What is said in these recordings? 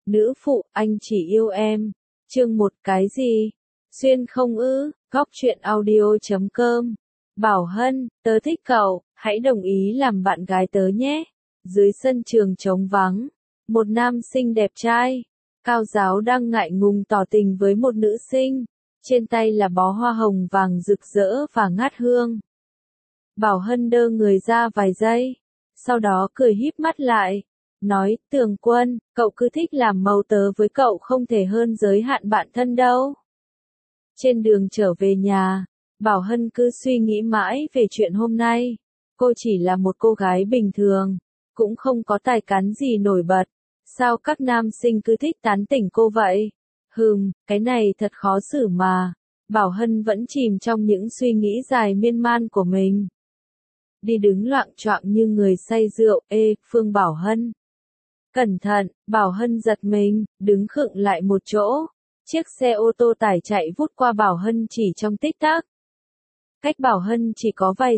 Nữ phụ, anh chỉ yêu em. Chương 1 cái gì? Xuyên không ư? Góc truyện audio.com. Bảo Hân, tớ thích cậu, hãy đồng ý làm bạn gái tớ nhé. Dưới sân trường trống vắng, một nam sinh đẹp trai, cao giáo đang ngại ngùng tỏ tình với một nữ sinh. Trên tay là bó hoa hồng vàng rực rỡ và ngát hương. Bảo Hân đơ người ra vài giây, sau đó cười híp mắt lại, nói, Tường Quân, cậu cứ thích làm màu, tớ với cậu không thể hơn giới hạn bạn thân đâu. Trên đường trở về nhà, Bảo Hân cứ suy nghĩ mãi về chuyện hôm nay. Cô chỉ là một cô gái bình thường, cũng không có tài cán gì nổi bật. Sao các nam sinh cứ thích tán tỉnh cô vậy? Cái này thật khó xử mà. Bảo Hân vẫn chìm trong những suy nghĩ dài miên man của mình. Đi đứng loạng choạng như người say rượu, Phương Bảo Hân. Cẩn thận, Bảo Hân giật mình, đứng khựng lại một chỗ. Chiếc xe ô tô tải chạy vút qua Bảo Hân chỉ trong tích tắc. Cách Bảo Hân chỉ có vài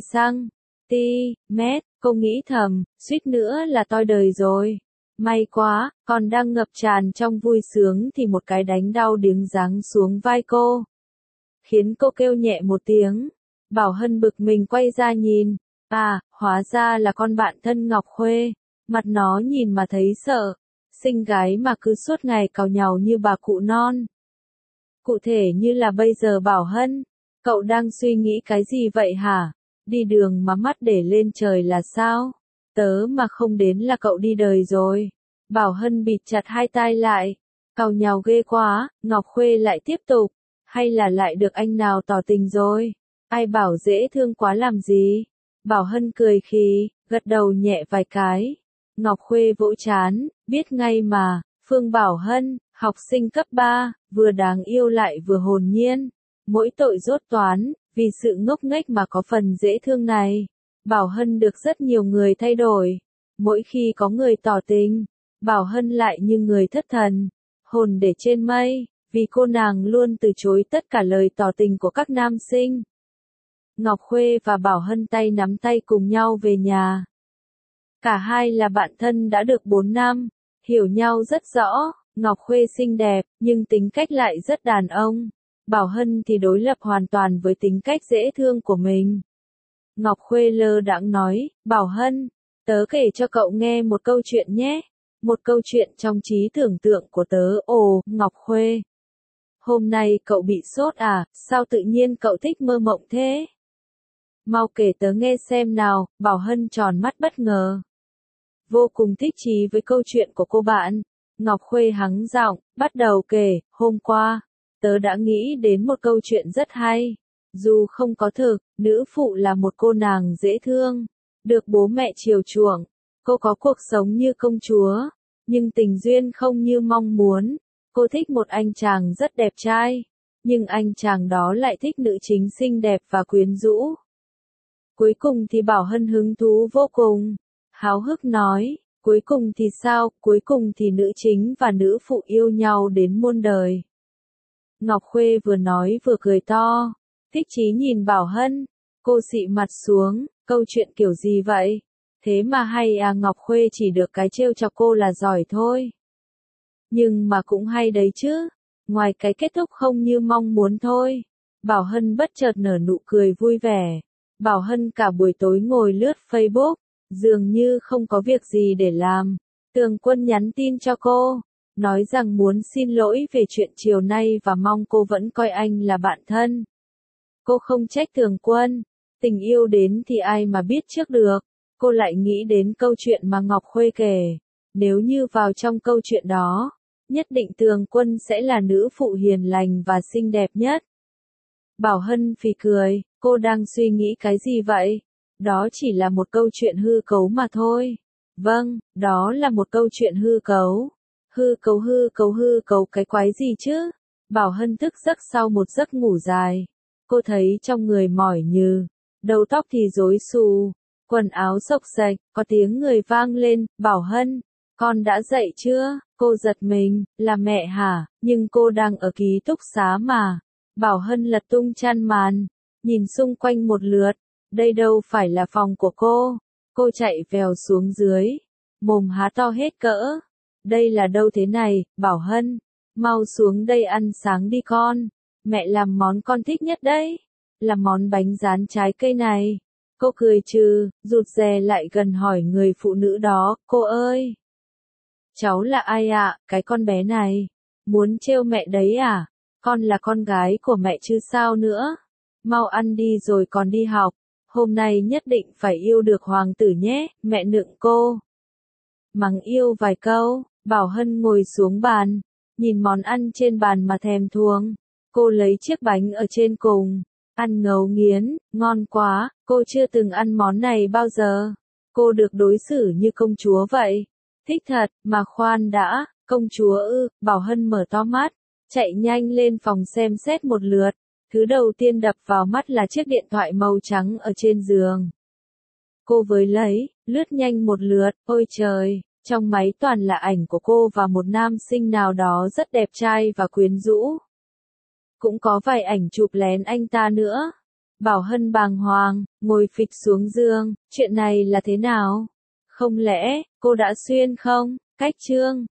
mét, cô nghĩ thầm, suýt nữa là toi đời rồi. May quá, còn đang ngập tràn trong vui sướng thì một cái đánh đau điếng giáng xuống vai cô, khiến cô kêu nhẹ một tiếng. Bảo Hân bực mình quay ra nhìn, hóa ra là con bạn thân Ngọc Khuê. Mặt nó nhìn mà thấy sợ, xinh gái mà cứ suốt ngày càu nhàu như bà cụ non. Cụ thể như là bây giờ. Bảo Hân, cậu đang suy nghĩ cái gì vậy hả? Đi đường mà mắt để lên trời là sao? Tớ mà không đến là cậu đi đời rồi. Bảo Hân bịt chặt hai tai lại, càu nhàu ghê quá. Ngọc Khuê lại tiếp tục, hay là lại được anh nào tỏ tình rồi? Ai bảo dễ thương quá làm gì? Bảo Hân cười khì, gật đầu nhẹ vài cái. Ngọc Khuê vỗ trán, biết ngay mà. Phương Bảo Hân, học sinh cấp 3, vừa đáng yêu lại vừa hồn nhiên. Mỗi tội dốt toán, vì sự ngốc nghếch mà có phần dễ thương này. Bảo Hân được rất nhiều người thay đổi. Mỗi khi có người tỏ tình, Bảo Hân lại như người thất thần, hồn để trên mây, vì cô nàng luôn từ chối tất cả lời tỏ tình của các nam sinh. Ngọc Khuê và Bảo Hân tay nắm tay cùng nhau về nhà. Cả hai là bạn thân đã được 4 năm, hiểu nhau rất rõ. Ngọc Khuê xinh đẹp, nhưng tính cách lại rất đàn ông. Bảo Hân thì đối lập hoàn toàn với tính cách dễ thương của mình. Ngọc Khuê lơ đãng nói, Bảo Hân, tớ kể cho cậu nghe một câu chuyện nhé. Một câu chuyện trong trí tưởng tượng của tớ. Ồ, Ngọc Khuê, hôm nay cậu bị sốt à, sao tự nhiên cậu thích mơ mộng thế? Mau kể tớ nghe xem nào. Bảo Hân tròn mắt bất ngờ, vô cùng thích chí với câu chuyện của cô bạn. Ngọc Khuê hắng giọng, bắt đầu kể, hôm qua, tớ đã nghĩ đến một câu chuyện rất hay. Dù không có thực, nữ phụ là một cô nàng dễ thương, được bố mẹ chiều chuộng. Cô có cuộc sống như công chúa, nhưng tình duyên không như mong muốn. Cô thích một anh chàng rất đẹp trai, nhưng anh chàng đó lại thích nữ chính xinh đẹp và quyến rũ. Cuối cùng thì Bảo Hân hứng thú vô cùng, háo hức nói, cuối cùng thì sao? Cuối cùng thì nữ chính và nữ phụ yêu nhau đến muôn đời. Ngọc Khuê vừa nói vừa cười to, thích chí nhìn Bảo Hân. Cô xị mặt xuống, câu chuyện kiểu gì vậy? Thế mà hay à? Ngọc Khuê chỉ được cái trêu chọc cô là giỏi thôi. Nhưng mà cũng hay đấy chứ, ngoài cái kết thúc không như mong muốn thôi. Bảo Hân bất chợt nở nụ cười vui vẻ. Bảo Hân cả buổi tối ngồi lướt Facebook, dường như không có việc gì để làm. Tường Quân nhắn tin cho cô, nói rằng muốn xin lỗi về chuyện chiều nay và mong cô vẫn coi anh là bạn thân. Cô không trách Tường Quân, tình yêu đến thì ai mà biết trước được. Cô lại nghĩ đến câu chuyện mà Ngọc Khuê kể. Nếu như vào trong câu chuyện đó, nhất định Tường Quân sẽ là nữ phụ hiền lành và xinh đẹp nhất. Bảo Hân phì cười, cô đang suy nghĩ cái gì vậy? Đó chỉ là một câu chuyện hư cấu mà thôi. Vâng, đó là một câu chuyện hư cấu. Hư cấu cái quái gì chứ? Bảo Hân thức giấc sau một giấc ngủ dài. Cô thấy trong người mỏi nhừ, đầu tóc thì rối xù, quần áo xộc xệch, có tiếng người vang lên, Bảo Hân, con đã dậy chưa? Cô giật mình, là mẹ hả? Nhưng cô đang ở ký túc xá mà. Bảo Hân lật tung chăn màn, nhìn xung quanh một lượt, đây đâu phải là phòng của cô. Cô chạy vèo xuống dưới, mồm há to hết cỡ, Đây là đâu thế này, Bảo Hân? Mau xuống đây ăn sáng đi con. Mẹ làm món con thích nhất đấy. Là món bánh rán trái cây này. Cô cười trừ, rụt rè lại gần hỏi người phụ nữ đó, cô ơi. Cháu là ai ạ, cái con bé này? Muốn trêu mẹ đấy à? Con là con gái của mẹ chứ sao nữa? Mau ăn đi rồi còn đi học. Hôm nay nhất định phải yêu được hoàng tử nhé, mẹ nựng cô. Mắng yêu vài câu, Bảo Hân ngồi xuống bàn, nhìn món ăn trên bàn mà thèm thuồng. Cô lấy chiếc bánh ở trên cùng, ăn ngấu nghiến, ngon quá, cô chưa từng ăn món này bao giờ. Cô được đối xử như công chúa vậy. Thích thật, mà khoan đã, công chúa ư, Bảo Hân mở to mắt, chạy nhanh lên phòng xem xét một lượt. Thứ đầu tiên đập vào mắt là chiếc điện thoại màu trắng ở trên giường. Cô với lấy, lướt nhanh một lượt, ôi trời, trong máy toàn là ảnh của cô và một nam sinh nào đó rất đẹp trai và quyến rũ. Cũng có vài ảnh chụp lén anh ta nữa. Bảo Hân bàng hoàng, ngồi phịch xuống giường, chuyện này là thế nào? Không lẽ, cô đã xuyên không? Cách chương